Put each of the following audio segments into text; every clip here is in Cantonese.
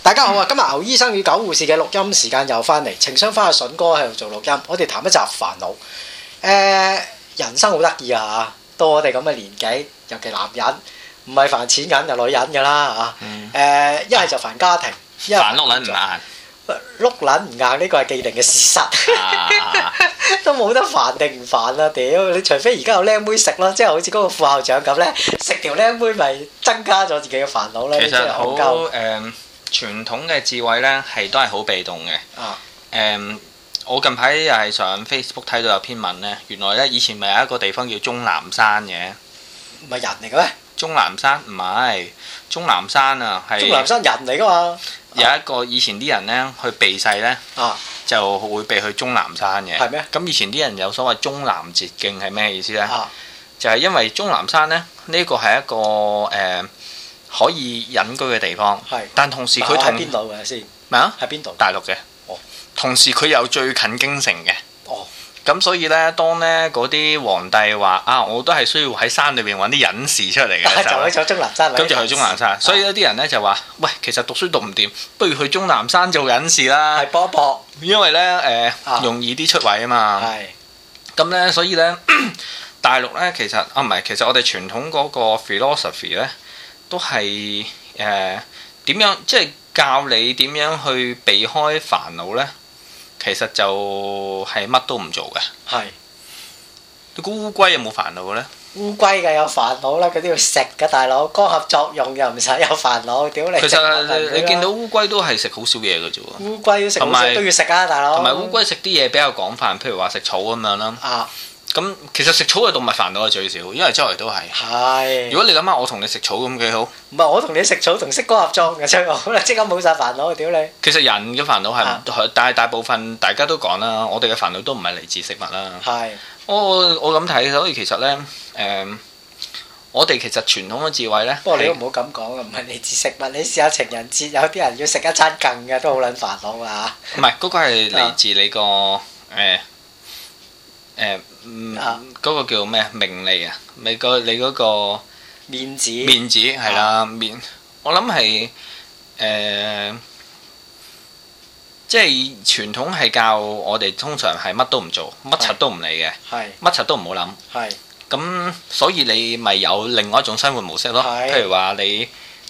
大家好啊！今日牛醫生與狗護士嘅錄音時間又翻嚟，情商花阿筍哥喺度做錄音，我哋談一集煩惱。人生好得意啊！到我哋咁嘅年紀，尤其男人，唔係煩錢銀就女人㗎啦嚇。一係就煩家庭，一係煩碌撚唔硬， 碌撚唔硬呢個係既定嘅事實，都冇得煩定唔煩啊！屌你，除非而家有靚妹食咯，即係好似嗰個副校長咁咧，食條靚妹咪增加咗自己嘅煩惱咧。 其實好傳統嘅智慧咧，都係好被動嘅。我近排又係上 Facebook 睇到有篇文咧，原來咧以前咪有一個地方叫終南山嘅， 唔係人嚟嘅咩？ 終南山唔係終南山啊，係終南山人嚟噶嘛？ 有一個以前啲人咧去避世咧，就會避去終南山嘅。 係咩？ 咁以前啲人有所謂終南捷徑係咩意思咧？就係因為終南山咧，呢個係一個可以隱居嘅地方，但同時佢同邊度嘅先？ 咩啊？ 喺邊度？ 大陸嘅。同時佢又最近京城嘅。咁所以咧，當咧嗰啲皇帝話我都係需要喺山裏邊揾啲隱士出嚟嘅時候， 就去咗終南山。 咁就去終南山。所以有啲人咧就話：喂，其實讀書讀唔掂，不如去終南山做隱士啦。 係搏一搏， 因為咧容易啲出位啊嘛。係。咁咧，所以咧大陸咧其實唔係，其實我哋傳統嗰個 philosophy 咧都係點樣，即係教你點樣去避開煩惱咧。其實就係乜都唔做嘅。係。你估烏龜有冇煩惱嘅咧？烏龜嘅有煩惱啦，佢都要食嘅大佬，光合作用又唔使有煩惱，屌你！ 其實你見到烏龜都係食好少嘢嘅啫喎。 烏龜食好少都要食啊，大佬。 同埋烏龜食啲嘢比較廣泛，譬如話食草咁樣啦。咁其實食草嘅動物煩惱係最少，因為周圍都係。係。如果你諗下，我同你食草咁幾好。唔係我同你食草同識光合作用嘅最好啦，即刻冇晒煩惱，屌你！ 其實人嘅煩惱係，但係大部分大家都講啦，我哋嘅煩惱都唔係嚟自食物啦。係。我咁睇，所以其實咧，我哋其實傳統嘅智慧咧。 不過你都唔好咁講啊，唔係嚟自食物，你試下情人節有啲人要食一餐更嘅，都好撚煩惱啊！ 唔係，嗰個係嚟自你個嗰個叫咩名利啊？你嗰個面子係啦，我諗係即係傳統係教我哋通常係乜都唔做，乜柒都唔理嘅，乜柒都唔好諗。咁所以你咪有另外一種生活模式咯。譬如話你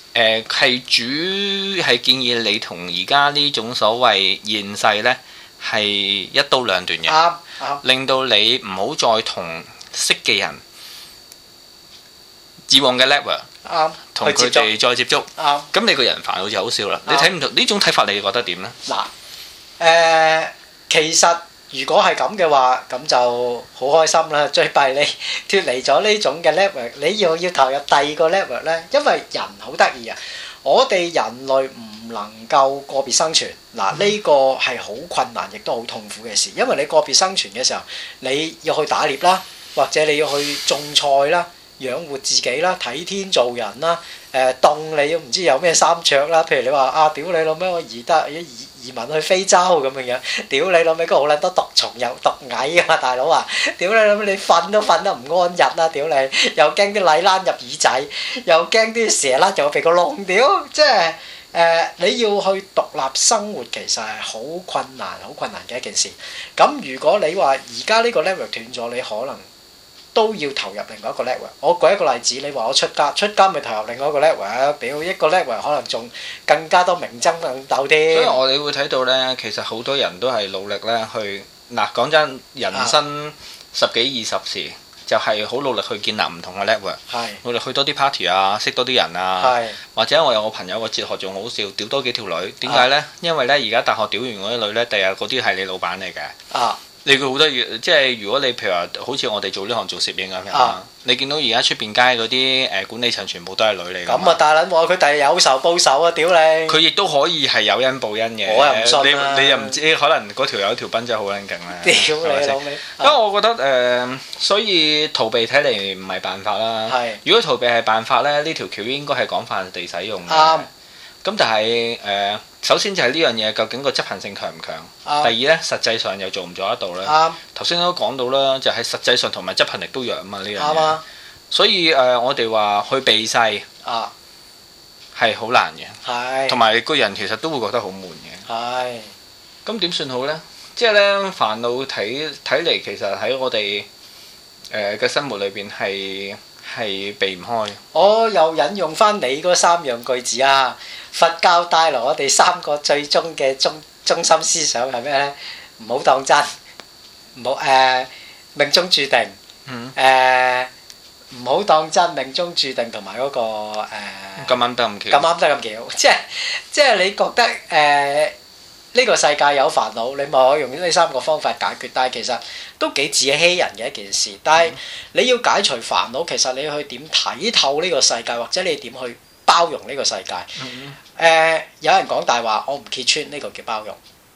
係建議你同而家呢種所謂現世呢係一刀兩斷嘅。令到你唔好再同識嘅人以往嘅 level 同佢哋再接觸。咁你個人煩好似好少啦。你睇唔到呢種睇法，你覺得點呢？ 嗱，其實如果係咁嘅話，咁就好開心啦。最弊你脫離咗呢種嘅 level，你要投入第二個 level 咧，因為人好得意啊！我哋人類唔能夠個別生存，嗱呢個係好困難，亦都好痛苦嘅事。因為你個別生存嘅時候，你要去打獵啦，或者你要去種菜啦，養活自己啦，睇天做人啦。凍你都唔知有咩衫着啦。譬如你話屌你老味，我移民去非洲咁樣，屌你老味，嗰好撚多毒蟲又毒蟻啊嘛，大佬啊！屌你老味，你瞓都瞓得唔安逸啦，屌你！又驚啲蟻躝入耳仔，又驚啲蛇躝入鼻個窿，屌！即係你要去獨立生活，其實係好困難嘅一件事。咁如果你話而家呢個 level 斷咗，你可能都要投入另外一個 level。我舉一個例子，你話我出家咪投入另外一個 level，屌一個 level 可能仲更加多明爭暗鬥添。 所以我哋會睇到咧，其實好多人都係努力咧去講真，人生十幾20時就係好努力去建立唔同嘅 level，努力去多啲 party 啊，識多啲人啊，或者我有個朋友個哲學仲好笑，屌多幾條女，點解咧？因為咧而家大學屌完嗰啲女咧，第日嗰啲係你老闆嚟嘅。你會好得意，即係如果你譬如話，好似我哋做呢行做攝影咁樣，你見到而家出邊街嗰啲管理層全部都係女嚟㗎。咁啊大撚喎，佢第日有仇報仇啊！屌你！佢亦都可以係有恩報恩嘅。我又唔信啦。你又唔知，可能嗰條友條賓真係好撚勁咧。屌你老味！因為我覺得所以逃避睇嚟唔係辦法啦。如果逃避係辦法咧，呢條橋應該係廣泛地使用嘅。咁但係首先就係呢樣嘢，究竟個執行性強唔強？第二咧，實際上又做唔做得到咧？頭先都講到啦，就係實際上同埋執行力都弱啊嘛，呢樣嘢。所以我哋話去避世係係好難嘅。 係。 同埋個人其實都會覺得好悶嘅。 係。 咁點算好呢？即係呢煩惱睇嚟，其實喺我哋嘅生活裏邊係避唔開。 我又引用翻你嗰3樣句子啊！佛教帶來我哋3個最終嘅中心思想係咩呢？唔好當真，唔好命中注定，唔好當真命中注定，同埋嗰個咁啱得咁巧。 咁啱得咁巧，即係你覺得呢個世界有煩惱，你咪可以用呢3個方法解決，但係其實都幾自欺人嘅一件事。但係你要解除煩惱，其實你去點睇透呢個世界，或者你點去包容呢個世界？有人講大話，我唔揭穿呢個叫包容。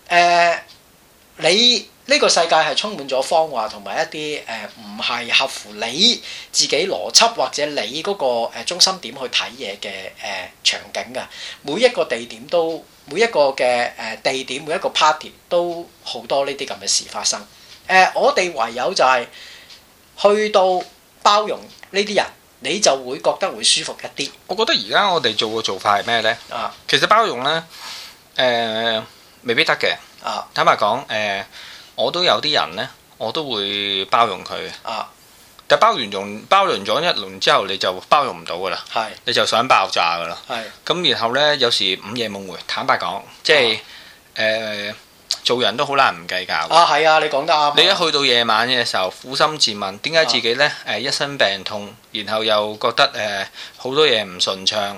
你呢個世界係充滿咗謊話同埋一啲唔係合乎你自己邏輯或者你嗰個中心點去睇嘢嘅場景㗎。每一個地點都，每一個嘅地點，每一個 party 都好多呢啲咁嘅事發生。我哋唯有就係去到包容呢啲人，你就會覺得會舒服一啲。 我覺得而家我哋做嘅做法係咩呢？其實包容呢，未必得嘅。坦白講，我都有啲人呢，我都會包容佢。但包容咗一輪之後，你就包容唔到噶啦。你就想爆炸噶啦。咁然後呢，有時午夜夢回，坦白講，即係做人都好難唔計較。 係啊，你講得啱。你一去到夜晚嘅時候，苦心自問，點解自己呢一身病痛，然後又覺得好多嘢唔順暢。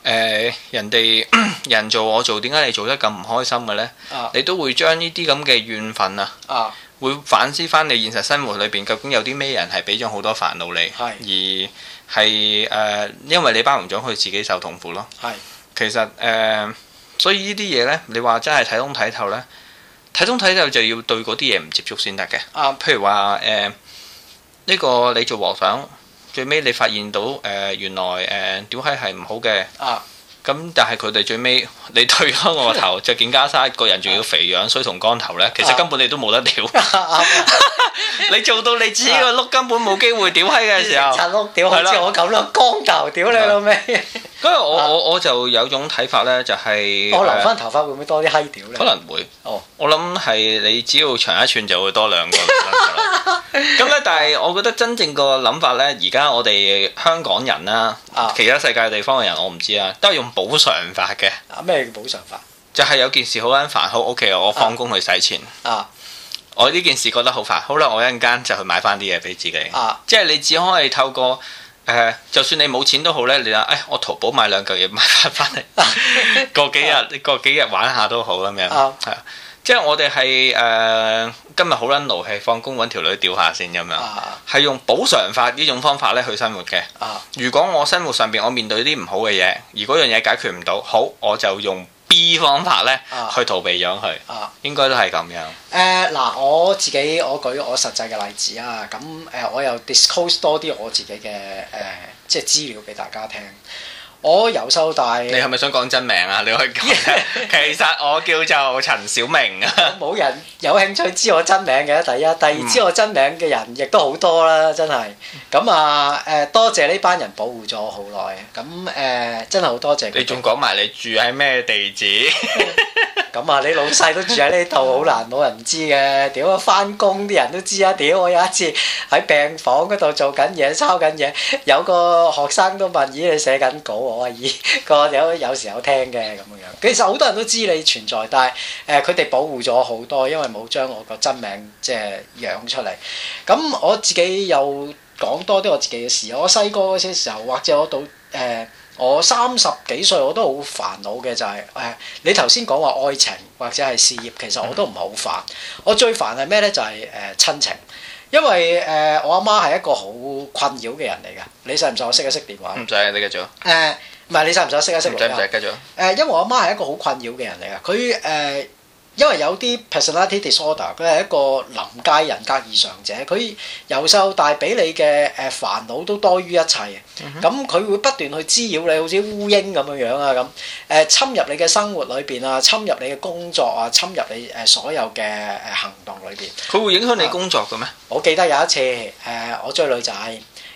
人做我做，點解你做得咁唔開心嘅呢？你都會將呢啲咁嘅怨憤會反思翻你現實生活裏邊究竟有啲咩人係俾咗好多煩惱你，而係因為你包容咗佢自己受痛苦咯。其實所以呢啲嘢呢，你話真係睇通睇透呢，睇通睇透就要對嗰啲嘢唔接觸先得嘅。譬如話呢個你做和尚，最尾你發現到原來屌閪係唔好嘅。咁但係佢哋最尾你退咗我個頭，着件袈裟，個人仲要肥樣衰同光頭呢，其實根本你都冇得屌。你做到你自己個碌根本冇機會屌閪嘅時候， 柒碌屌，好似我咁咯，光頭屌你老味。 嗰日我就有種睇法呢，就係我留翻頭髮會唔會多啲閪屌呢？ 可能會。我諗係你只要長一寸就會多2個。咁咧，但係我覺得真正個諗法呢，而家我哋香港人啦，其他世界地方嘅人我唔知啊，都係用補償法嘅。 咩叫補償法？ 就係有件事好撚煩，好 OK，我放工去使錢。我呢件事覺得好煩，好啦，我一陣間就去買翻啲嘢俾自己。即係你只可以透過就算你冇錢都好呢，你話我淘寶買2嚿嘢買翻嚟，過幾日玩下都好咁樣。係啊。即係我哋係今日好撚勞氣，放工揾條女屌下先咁樣，係用補償法呢種方法咧去生活嘅。如果我生活上邊我面對啲唔好嘅嘢，而嗰樣嘢解決唔到，好我就用 B 方法咧去逃避咗佢。應該都係咁樣。 嗱，我舉我實際嘅例子啊，咁我又 disclose 多啲我自己嘅即係資料俾大家聽。我由細到大， 你係咪想講真名啊？你可以講。其實我叫做陳小明啊。 冇人有興趣知我真名嘅，第一，第二知我真名嘅人亦都好多啦，真係。咁多謝呢班人保護咗我好耐。咁真係好多謝。 你仲講埋你住喺咩地址？ 咁你老細都住喺呢度，好難冇人知嘅。屌，翻工啲人都知啊！屌，我有一次喺病房嗰度做緊嘢，抄緊嘢，有個學生都問：咦，你寫緊稿？我話：咦，有時有聽嘅咁樣。其實好多人都知你存在，但係佢哋保護咗好多，因為冇將我個真名即係揚出嚟。咁我自己又講多啲我自己嘅事。我細個嗰些時候，或者我30幾歲我都好煩惱嘅，就係你頭先講話愛情或者係事業，其實我都唔係好煩。我最煩係咩呢？就係親情，因為我阿媽係一個好困擾嘅人嚟㗎。你使唔使我熄一熄電話？ 唔使，你繼續。 唔係，你使唔使我熄一熄？ 唔使，繼續。 因為我阿媽係一個好困擾嘅人嚟㗎。佢因為有啲 personality disorder，佢係一個臨界人格異常者。佢由細到大俾你嘅煩惱都多於一切。咁佢會不斷去滋擾你，好似烏蠅咁樣啊咁。侵入你嘅生活裏邊啊，侵入你嘅工作啊，侵入你所有嘅行動裏邊。 佢會影響你工作嘅咩？ 我記得有一次我追女仔，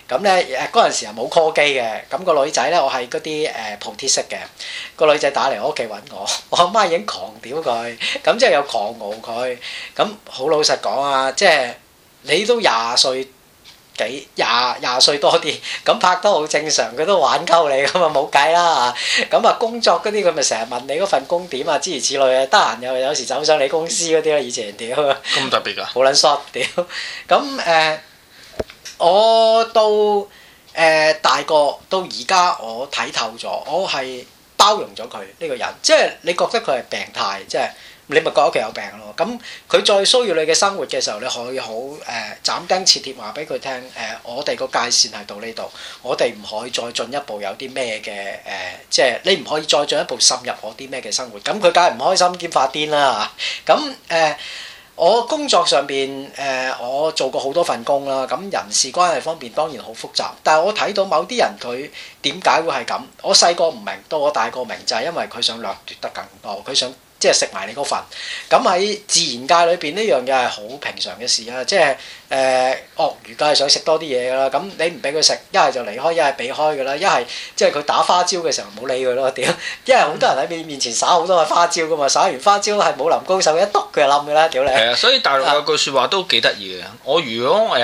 咁咧嗰陣時又冇 call 機嘅，咁個女仔咧我係嗰啲鋪貼式嘅，個女仔打嚟我屋企揾我阿媽已經狂屌佢，咁即係有狂傲佢，咁好老實講啊，即係你都廿歲幾廿歲多啲，咁拍得好正常，佢都玩鳩你咁啊冇計啦嚇，咁啊工作嗰啲佢咪成日問你嗰份工點啊諸如此類啊，得閒又有時走上你公司嗰啲啦，以前屌咁特別㗎， 好撚 short 屌，咁我到大個到而家我睇透咗，我係包容咗佢呢個人，即係你覺得佢係病態，即係。你咪覺得佢有病咯，咁佢再騷擾你嘅生活嘅時候，你可以好斬釘截鐵話俾佢聽，我哋個界線係到呢度，我哋唔可以再進一步有啲咩嘅即係你唔可以再進一步滲入我啲咩嘅生活，咁佢梗係唔開心兼發癲啦嚇，咁我工作上邊我做過好多份工啦，咁人事關係方面當然好複雜，但係我睇到某啲人佢點解會係咁，我細個唔明，到我大個明就係因為佢想掠奪得更多，佢想。即係食埋你嗰份，咁喺自然界裏邊呢樣嘢係好平常嘅事啊！即係鱷魚梗係想食多啲嘢㗎啦，咁你唔俾佢食，一係就離開，一係避開㗎啦，一係即係佢打花招嘅時候唔好理佢咯，屌！因為好多人喺面前耍好多嘅花招㗎嘛，耍完花招係武林高手一篤佢就冧㗎啦，屌你！係啊， 所以大陸有句説話都幾得意嘅，我如果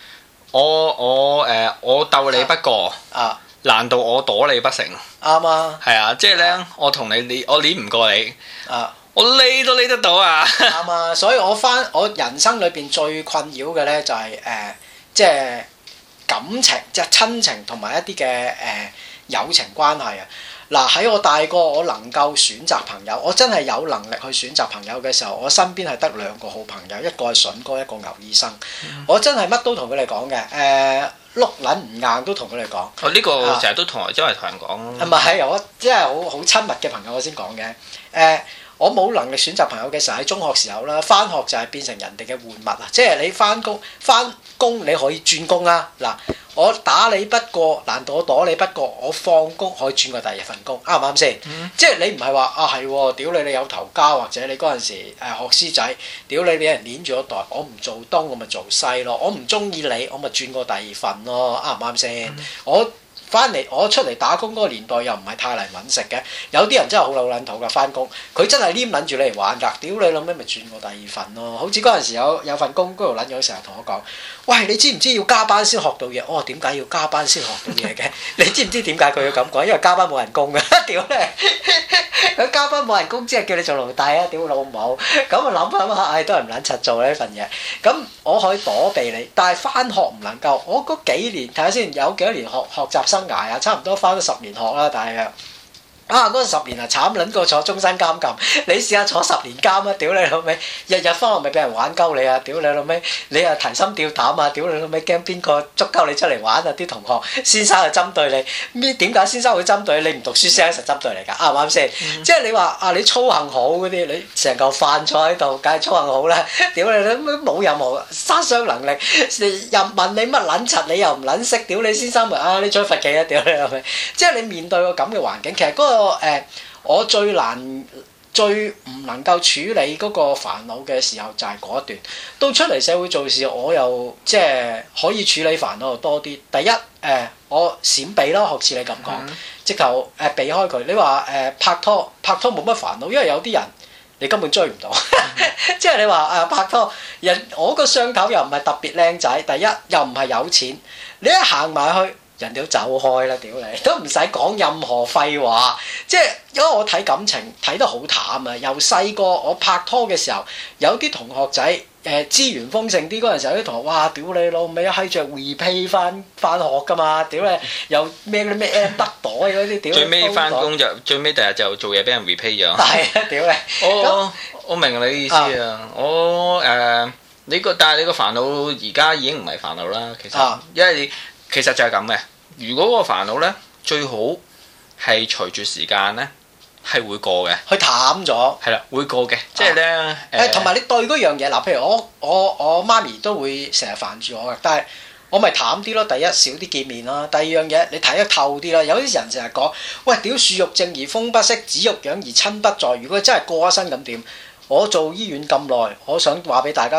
我鬥你不過啊。難道我躲你不成？ 啱啊！ 係啊，即係咧，我同你我攣唔過你，我攣都攣得到啊！ 啱啊！所以我人生裏邊最困擾嘅咧就係即係感情，即係親情同埋一啲嘅友情關係啊！嗱，喺我大個，我能夠選擇朋友，我真係有能力去選擇朋友嘅時候，我身邊係得兩個好朋友，一個係筍哥，一個牛醫生。我真係乜都同佢哋講嘅，碌撚唔硬都同佢哋講。 呢個成日都同周圍同人講。 唔係，我即係好親密嘅朋友我先講嘅。我冇能力選擇朋友嘅時候，喺中學時候啦，返學就係變成人哋嘅玩物啊！即係你返工你可以轉工啊！嗱，我打你不過，難道我躲你不過？我放工可以轉過第二份工，啱唔啱先？即係你唔係話啊係喎，屌你有頭家或者你嗰陣時學師仔，屌你俾人攆住咗袋，我唔做東我咪做西咯，我唔中意你我咪轉過第二份咯，啱唔啱先？我出嚟打工嗰個年代又唔係太嚟揾食嘅，有啲人真係好老撚土㗎，返工佢真係黏撚住你嚟玩㗎，屌你老味咪轉過第二份咯，好似嗰陣時有份工，嗰條撚樣成日同我講，喂你知唔知要加班先學到嘢？我話點解要加班先學到嘢嘅？你知唔知點解佢要咁講？因為加班冇人工㗎，屌你！佢加班冇人工，即係叫你做奴隸啊！屌老母！咁啊諗下，唉都係唔撚柒做呢份嘢。咁我可以躲避你，但係返學唔能夠。我嗰幾年睇下先，有幾多年學習生涯啊？差唔多返咗10年學啦，大約。嗰10年啊，慘撚過坐終身監禁。你試下坐10年監啊！屌你老味，日日返學咪俾人玩鳩你啊！屌你老味，你又提心吊膽啊！屌你老味，驚邊個捉鳩你出嚟玩啊！啲同學先生係針對你，點解先生會針對你？你唔讀書先生實針對嚟㗎，啱唔啱先？即係你話啊，你操行好嗰啲，你成嚿飯坐喺度，梗係操行好啦！屌你老味，冇任何殺傷能力，又問你乜撚柒，你又唔撚識，屌你先生咪啊！你再罰企啊！屌你老味，即係你面對個咁嘅環境，其實嗰個我最唔能夠處理嗰個煩惱嘅時候就係嗰一段。到出嚟社會做事，我又即係可以處理煩惱多啲。第一我閃避啦，學似你咁講，直頭避開佢。你話拍拖冇乜煩惱，因為有啲人你根本追唔到。即係你話拍拖我個雙頭又唔係特別靚仔，第一又唔係有錢，你一行埋去。人哋都走開啦，屌你都唔使講任何廢話，即係因為我睇感情睇得好淡啊！由細個我拍拖嘅時候，有啲同學仔資源豐盛啲嗰陣時候，有啲同學哇屌你老味閪著 repay 翻學㗎嘛，屌你又咩咩 M 得袋嗰啲屌！ 最尾翻工就最尾第日就做嘢俾人 repay 咗。 係啊，屌你！ 我明你意思啊，但係你個煩惱而家已經唔係煩惱啦，其實，因為其實就係咁嘅。如果個煩惱咧，最好係隨住時間咧係會過嘅， 佢淡咗。係啦，會過嘅，即係咧同埋你對嗰樣嘢嗱，譬如我媽咪都會成日煩住我嘅，但係我咪淡啲咯。第一少啲見面啦，第二樣嘢你睇得透啲啦。有啲人成日講，喂屌樹欲靜而風不息，子欲養而親不在。如果真係過咗身咁點？我做醫院咁耐，我想話俾大家聽。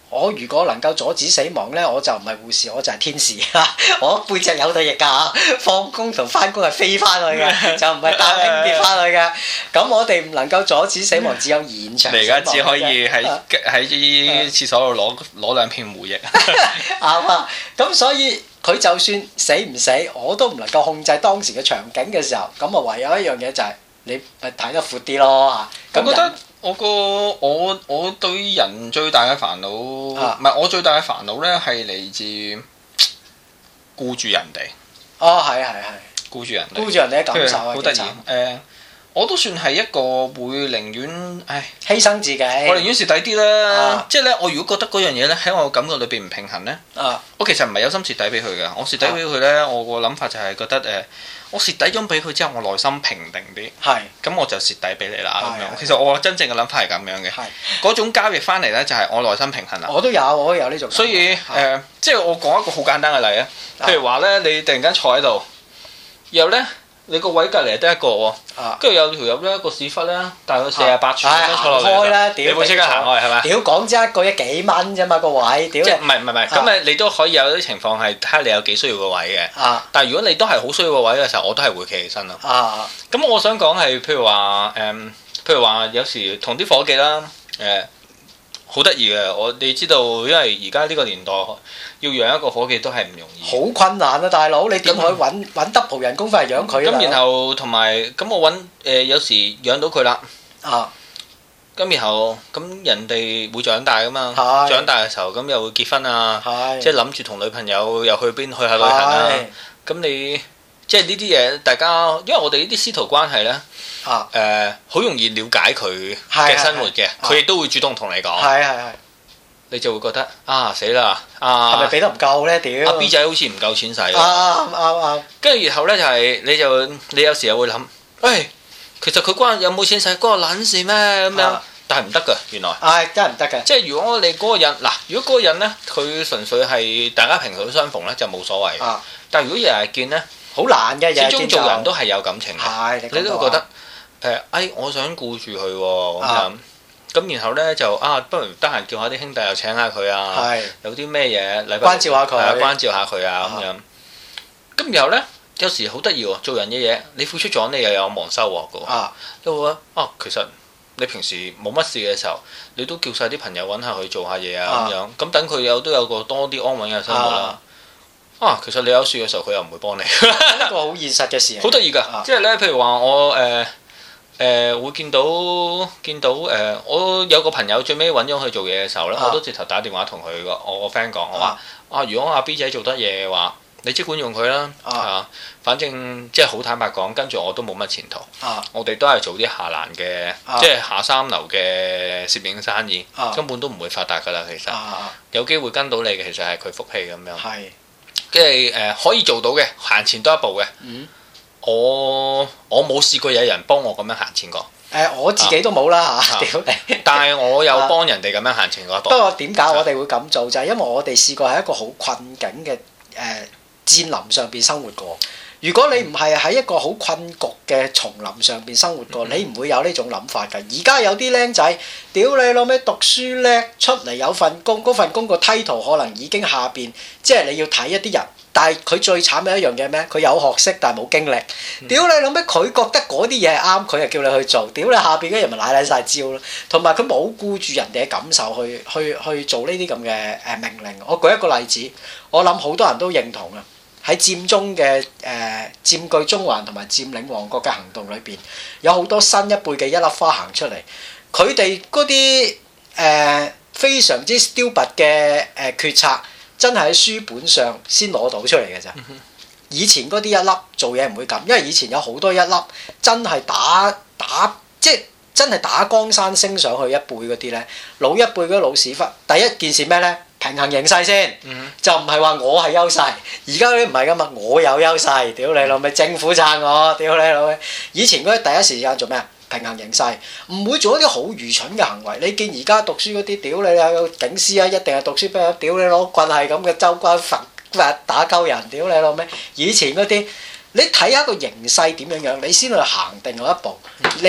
我如果能夠阻止死亡咧，我就唔係護士，我就係天使我背脊有對翼㗎，放工同翻工係飛翻去嘅，就唔係搭輕鐵翻去嘅。咁我哋唔能夠阻止死亡，只有延長死亡。 你而家只可以喺廁所度攞兩片護翼。 啱啊！咁所以佢就算死唔死，我都唔能夠控制當時嘅場景嘅時候，咁啊唯有一樣嘢就係你咪睇得闊啲咯嚇。 我覺得我對人最大嘅煩惱，唔係我最大嘅煩惱咧，係嚟自顧住人哋。 哦，係。顧住人哋嘅感受啊， 好得意。我都算係一個會寧願犧牲自己。 我寧願蝕底啲啦。即係咧，我如果覺得嗰樣嘢咧喺我感覺裏邊唔平衡咧，我其實唔係有心蝕底俾佢嘅。我蝕底俾佢咧，我個諗法就係覺得我蝕底咗俾佢之後，我內心平定啲。係。咁我就蝕底俾你啦咁樣。其實我真正嘅諗法係咁樣嘅。係。嗰種交易翻嚟咧，就係我內心平衡啦。 我都有呢種。 所以即係我講一個好簡單嘅例啊。譬如話咧，你突然間坐喺度，然後咧。你個位隔離得一個喎，跟住有條友咧個屎忽咧，大概48寸咁樣坐落嚟，你會即刻行開係咪？ 屌講真一個億幾蚊啫嘛個位，屌！ 即係唔係咁你都可以有啲情況係睇下你有幾需要個位嘅。但係如果你都係好需要個位嘅時候，我都係會企起身咯。咁我想講係譬如話有時同啲夥計啦好得意嘅，你知道，因為而家呢個年代要養一個夥計都係唔容易。好困難啊，大佬！你點可以揾 double 人工翻嚟養佢啊？ 咁然後同埋咁我揾有時養到佢啦。咁然後咁人哋會長大噶嘛？長大嘅時候咁又會結婚啊，即係諗住同女朋友又去邊去下旅行啊。咁你即係呢啲嘢，大家因為我哋呢啲師徒關係咧。好容易了解佢嘅生活嘅，佢亦都會主動同你講。你就會覺得死啦！ 係咪俾得唔夠咧？屌！ 阿 B 仔好似唔夠錢使。 跟住然後咧就係你有時又會諗，其實佢有冇錢使關我撚事咩咁樣？但係唔得㗎，原來。 真係唔得嘅。 即係如果你嗰個人如果嗰個人咧，佢純粹係大家萍水相逢咧，就冇所謂。但係如果日日見咧， 好難嘅。 始終做人都係有感情嘅。你都會覺得。我想顧住佢喎，咁然後咧就不如得閒叫下啲兄弟又請下佢啊，有啲咩嘢禮拜關照下佢啊咁樣。咁然後咧有時好得意喎，做人嘅嘢你付出咗，你又有望收穫嘅喎。因為其實你平時冇乜事嘅時候，你都叫晒啲朋友揾下佢做下嘢啊咁樣，咁等佢都有個多啲安穩嘅生活啦。其實你有事嘅時候，佢又唔會幫你。 一個好現實嘅事。 好得意㗎，即係咧，譬如話我會見到我有個朋友最尾揾咗佢做嘢嘅時候咧，我都直頭打電話同我個 friend 講，我話如果阿 B 仔做得嘢嘅話，你即管用佢啦，反正即係好坦白講，跟住我都冇乜前途，我哋都係做啲下欄嘅，即係下三流嘅攝影生意，根本都唔會發達㗎啦。其實有機會跟到你嘅，其實係佢福氣咁樣，即係可以做到嘅，行前多一步嘅。我冇試過有人幫我咁樣行前過。 我自己都冇啦嚇，屌你！ 但係我有幫人哋咁樣行前嗰一步。 不過點解我哋會咁做？就係因為我哋試過喺一個好困境嘅戰林上邊生活過。如果你唔係喺一個好困局嘅叢林上邊生活過，你唔會有呢種諗法㗎。而家有啲僆仔，屌你老味讀書叻，出嚟有份工，嗰份工個 title 可能已經下邊，即係你要睇一啲人。但係佢最慘嘅一樣嘢咩？佢有學識但係冇經歷。屌你老味，佢覺得嗰啲嘢係啱，佢就叫你去做。屌你下邊嗰人咪賴晒招咯。同埋佢冇顧住人哋嘅感受去做呢啲咁嘅命令。我舉一個例子，我諗好多人都認同啊。喺佔中嘅佔據中環同埋佔領旺角嘅行動裏邊，有好多新一輩嘅一粒花行出嚟，佢哋嗰啲非常之 stupid 嘅決策，真係喺書本上先攞到出嚟嘅咋。以前嗰啲一粒做嘢唔會咁，因為以前有好多一粒真係打即係真係打江山升上去一輩嗰啲咧，老一輩嗰啲老屎忽，第一件事咩咧？平衡形勢先，就唔係話我係優勢。而家嗰啲唔係噶嘛，我有優勢。屌你老味，政府撐我。屌你老味，以前嗰啲第一時間做咩啊？平衡形勢，唔會做一啲好愚蠢嘅行為。你見而家讀書嗰啲，屌你啊，警司啊，一定係讀書俾屌你攞棍係咁嘅州關罰打鳩人。屌你老味，以前嗰啲，你睇下個形勢點樣樣，你先去行定嗰一步。你咁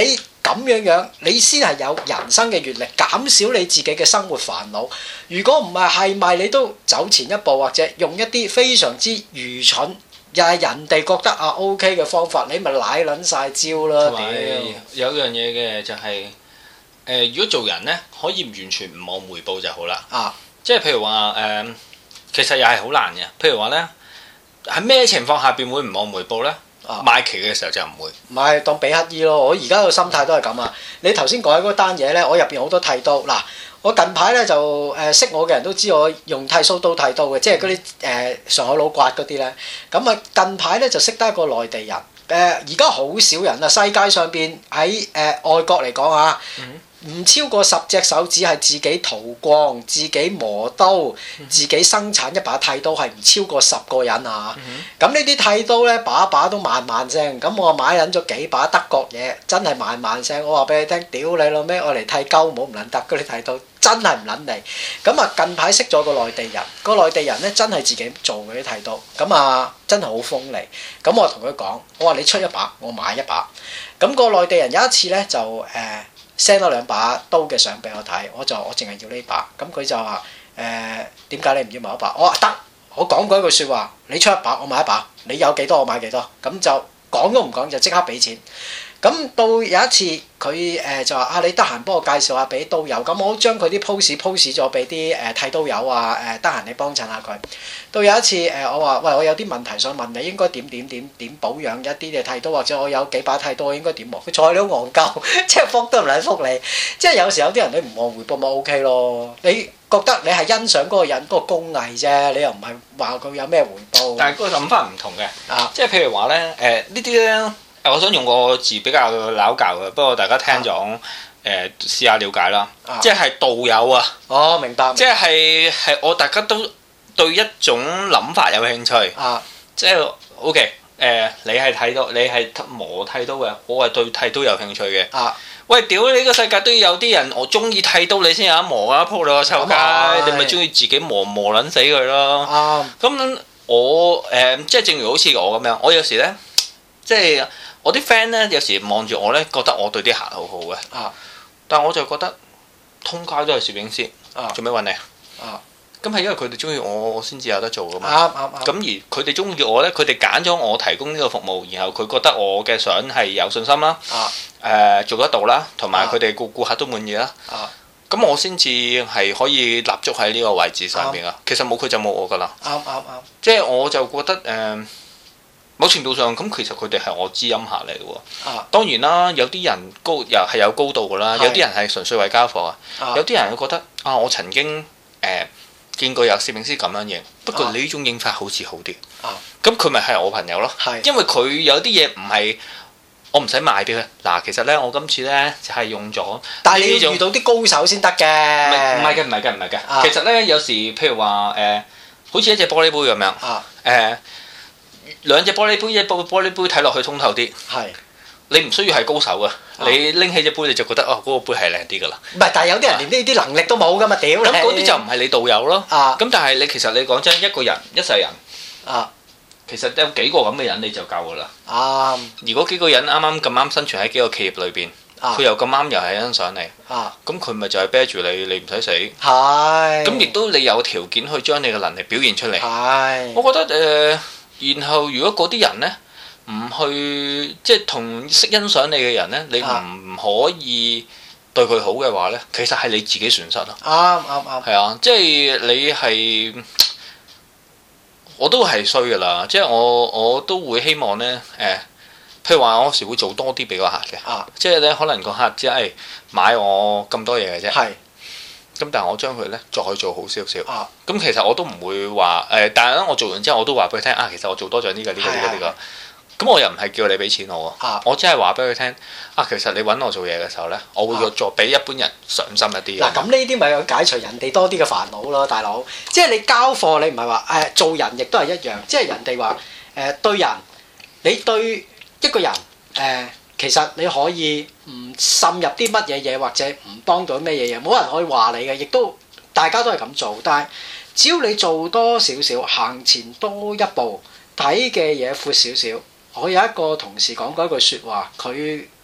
咁樣，你先係有人生嘅閲歷，減少你自己嘅生活煩惱。如果唔係，係咪你都走前一步，或者用一啲非常之愚蠢，又係人哋覺得OK 嘅方法，你咪舐撚晒招啦！ 同埋有樣嘢嘅就係、如果做人呢，可以完全唔望回報就好啦。即係譬如話其實又係好難嘅。譬如話呢，喺咩情況下邊會唔望回報呢？賣旗嘅時候就唔會， 唔係當比乞衣咯。我而家個心態都係咁啊！你頭先講嗰單嘢咧，我入邊好多剃刀。嗱，我近排咧就識我嘅人都知我用剃鬚刀剃刀嘅，即係嗰啲上海佬刮嗰啲咧。咁啊近排咧就識得一個內地人。而家好少人啊，世界上邊喺外國嚟講啊。唔超過10隻手指係自己塗光、自己磨刀、自己生產一把剃刀，係唔超過10個人啊！咁呢啲剃刀咧，把把都萬萬聲。咁我買撚咗幾把德國嘢，真係萬萬聲。我話俾你聽，屌你老咩！我嚟剃鳩冇唔撚得嗰啲剃刀，真係唔撚嚟。咁啊近排識咗個內地人，個內地人咧真係自己做嗰啲剃刀，咁啊真係好鋒利。咁我同佢講，我話你出一把，我買一把。咁個內地人有一次咧就send 咗2把刀嘅相俾我睇，我淨係要呢把，咁佢就話點解你唔要某一把？我話得，我講過一句説話，你出一把我買一把，你有幾多我買幾多，咁就講都唔講就即刻俾錢。咁到有一次佢就話你得閒幫我介紹下俾刀友，咁我將佢啲 post 咗俾啲剃刀友啊，得閒你幫襯下佢。到有一次我話喂，我有啲問題想問你，應該點保養一啲嘅剃刀，或者我有幾把剃刀應該點磨？佢睬你都戇鳩，即係覆都唔撚覆你。即係有時有啲人你唔望回報咪 OK 咯，你覺得你係欣賞嗰個人嗰個工藝啫，你又唔係話佢有咩回報。 但係個諗法唔同嘅，即係譬如話咧呢啲咧。我想用個字比較拗教嘅，不過大家聽咗試下了解啦。即係道友啊！ 哦，明白。 即係我大家都對一種諗法有興趣。即係 OK 你係剃刀，你係磨剃刀嘅，我係對剃刀有興趣嘅。喂，屌你個世界都要有啲人，我中意剃刀你先有得磨啊！鋪你個臭街，你咪中意自己磨撚死佢咯。咁我即係正如好似我咁樣，我有時咧即係。我啲 friend 咧有時望住我咧，覺得我對啲鞋好好嘅。但我就覺得通街都係攝影師，做咩揾你？咁係因為佢哋中意我先至有得做噶嘛。咁而佢哋中意我咧，佢哋揀咗我提供呢個服務，然後佢覺得我嘅相係有信心啦，做得到啦，同埋佢哋顧客都滿意啦。咁我先至係可以立足喺呢個位置上邊啊。其實冇佢就冇我噶啦。即係我就覺得某程度上，咁其實佢哋係我知音客嚟嘅喎。當然啦，有啲人又係有高度嘅啦，有啲人係純粹為交貨啊。有啲人會覺得我曾經見過有攝影師咁樣影，不過你呢種影法好似好啲。咁佢咪係我朋友咯？因為佢有啲嘢唔係我唔使賣俾佢。嗱，其實咧，我今次咧就係用咗， 但係你要遇到啲高手先得嘅。 唔係嘅。其實咧，有時譬如話好似一隻玻璃杯咁樣。2隻玻璃杯，一部玻璃杯睇落去通透啲。你唔需要係高手嘅，你拎起隻杯你就覺得嗰個杯係靚啲㗎啦。唔係，但係有啲人連呢啲能力都冇㗎嘛，屌！咁嗰啲就唔係你導遊咯。咁但係其實你講真，一個人一世人，其實有幾個咁嘅人你就夠㗎啦。如果幾個人啱啱生存喺幾個企業裏邊，佢又咁啱又係欣賞你，咁佢咪就係啤住你，你唔使死。咁亦都你有條件去將你嘅能力表現出嚟。我覺得然後如果嗰啲人呢，唔去即係同識欣賞你嘅人呢，你唔可以對佢好嘅話呢，其實係你自己損失咯。啱。係啊，即係你係我都係衰㗎啦，即係我都會希望呢，譬如話我有時會做多啲俾個客嘅，即係呢，可能個客只係買我咁多嘢嘅啫。咁但係我將佢咧再做好少少，咁其實我都唔會話但係咧我做完之後我都話俾佢聽其實我做多咗呢個，咁我又唔係叫你俾錢我喎，我只係話俾佢聽其實你揾我做嘢嘅時候咧，我會再比一般人上心一啲。嗱，咁呢啲咪解除人哋多啲嘅煩惱咯，大佬。即係你交貨，你唔係話做人亦都係一樣，即係人哋話對人，你對一個人其實你可以唔滲入啲乜嘢嘢，或者唔幫到咩嘢嘢，冇人可以話你嘅，亦都大家都係咁做。但係只要你做多少少，行前多一步，睇嘅嘢闊少少。我有一個同事講過一句説話，佢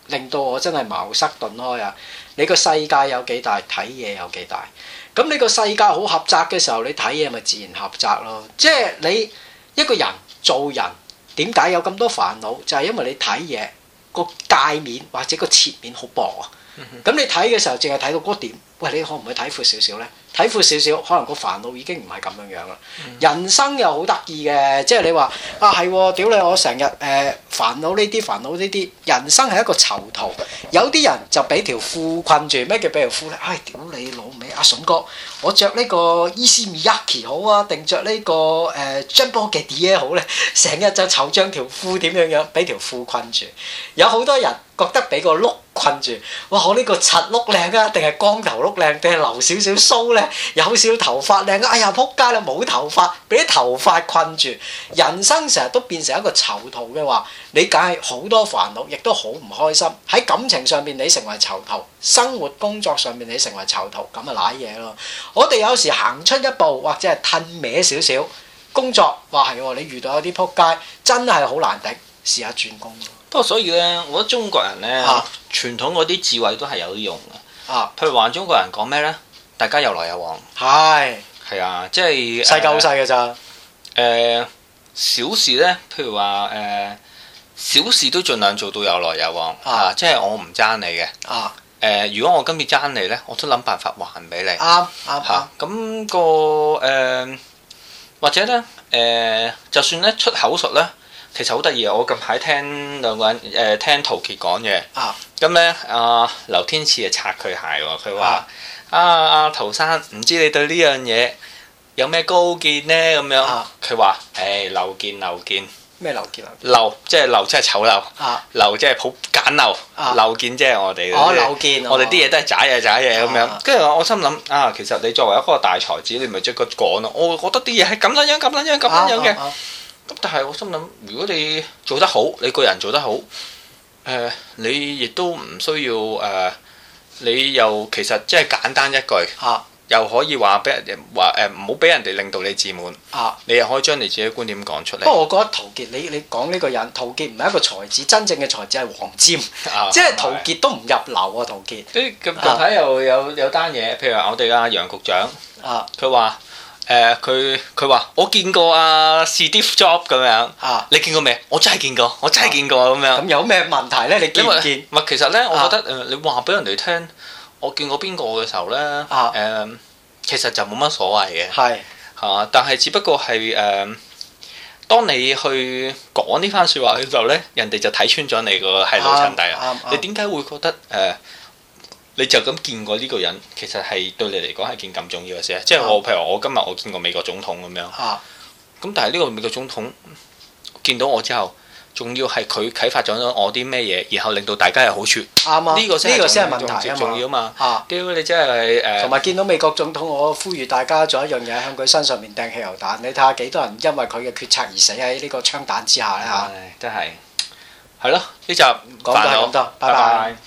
令到我真係茅塞頓開啊！你個世界有幾大，睇嘢有幾大。咁你個世界好狹窄嘅時候，你睇嘢咪自然狹窄咯。即係你一個人做人點解有咁多煩惱？就係因為你睇嘢個界面或者個切面好薄啊。咁你睇嘅時候，淨係睇到嗰點。喂，你可唔可以睇闊少少呢？睇闊少少，可能個煩惱已經唔係咁樣樣啦。人生又好得意嘅，即係你話啊係喎，屌你我成日煩惱呢啲煩惱呢啲。人生係一個囚徒，有啲人就俾條褲困住。咩叫俾條褲呢？唉，屌你老味，阿筍哥，我着呢個伊斯米亞奇好啊，定着呢個Jumbo 嘅 D 好呢？成日就摻張條褲點樣樣，俾條褲困住。有好多人覺得俾個碌困住，哇！我呢個柒碌靚啊，定係光頭碌靚，定係留少少鬚呢？有少少頭髮靚啊！哎呀，仆街啦，冇頭髮，俾啲頭髮困住。人生成日都變成一個囚徒嘅話，你梗係好多煩惱，亦都好唔開心。喺感情上面你成為囚徒，生活工作上面你成為囚徒，咁啊瀨嘢咯。我哋有時行出一步，或者係褪歪少少，工作話係喎，你遇到有啲仆街，真係好難頂，試下轉工咯。 不過所以咧，我覺得中國人咧，傳統嗰啲智慧都係有啲用嘅。譬如話中國人講咩咧？大家有來有往。係啊，即係世界好細嘅咋。 小事咧，譬如話小事都盡量做到有來有往。即係我唔爭你嘅。如果我今次爭你咧，我都諗辦法還俾你。 啱。 咁個或者咧就算咧出口術咧。其實好得意啊！我近排聽兩個人聽陶傑講嘢，咁咧劉天賜就擦佢鞋喎。佢話阿陶生，唔知你對呢樣嘢有咩高見呢？咁樣佢話漏見咩漏見漏即係即係醜陋，漏即係好簡陋，漏見即係我哋漏見， 我哋啲嘢都係渣嘢咁樣。跟住我心諗其實你作為一個大才子，你咪即刻講咯。我覺得啲嘢係咁樣嘅。咁但係我心諗，如果你做得好，你個人做得好，你亦都唔需要你又其實即係簡單一句，又可以話俾人話唔好俾人哋令到你自滿，你又可以將你自己觀點講出嚟。 不過我覺得陶傑，你講呢個人，陶傑唔係一個才子，真正嘅才子係黃霑，即係陶傑都唔入流啊！陶傑。咁近排又有單嘢，譬如話我哋阿楊局長，佢話。佢話我見過阿 Steve Jobs 咁樣，你見過未？我真係見過咁樣。 咁有咩問題咧？你見唔見？ 唔係，其實咧，我覺得你話俾人哋聽，我見過邊個嘅時候咧，其實就冇乜所謂嘅。 係但係只不過係當你去講呢番説話嘅時候咧，人哋就睇穿咗你個係老襯底啊！你點解會覺得你就咁見過呢個人，其實係對你嚟講係件咁重要嘅事啊！即係譬如我今日我見過美國總統咁樣，咁但係呢個美國總統見到我之後，仲要係佢啟發咗我啲咩嘢，然後令到大家有好處。啱啊！呢個先係問題重要嘛！屌你真係同埋見到美國總統，我呼籲大家做一樣嘢，向佢身上面掟汽油彈。你睇下幾多人因為佢嘅決策而死喺呢個槍彈之下咧嚇！ 真係係咯，呢集講到咁多，拜拜。